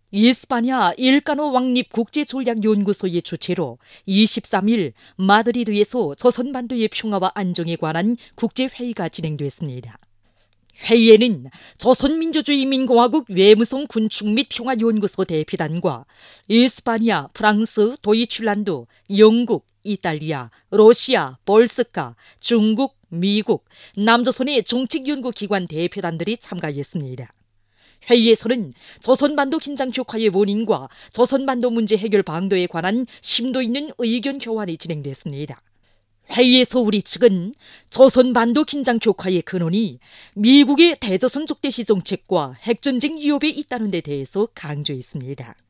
이스파냐 일가노 왕립 국제전략연구소의 주최로 23일 마드리드에서 조선반도의 평화와 안정에 관한 국제회의가 진행됐습니다. 회의에는 조선민주주의인민공화국 외무성 군축 및 평화연구소 대표단과 이스파냐, 프랑스, 도이칠란드, 영국, 이탈리아, 러시아, 볼스카, 중국, 미국, 남조선의 정책연구기관 대표단들이 참가했습니다. 회의에서는 조선반도 긴장 격화의 원인과 조선반도 문제 해결 방도에 관한 심도 있는 의견 교환이 진행됐습니다. 회의에서 우리 측은 조선반도 긴장 격화의 근원이 미국의 대조선 적대시 정책과 핵전쟁 위협에 있다는 데 대해서 강조했습니다.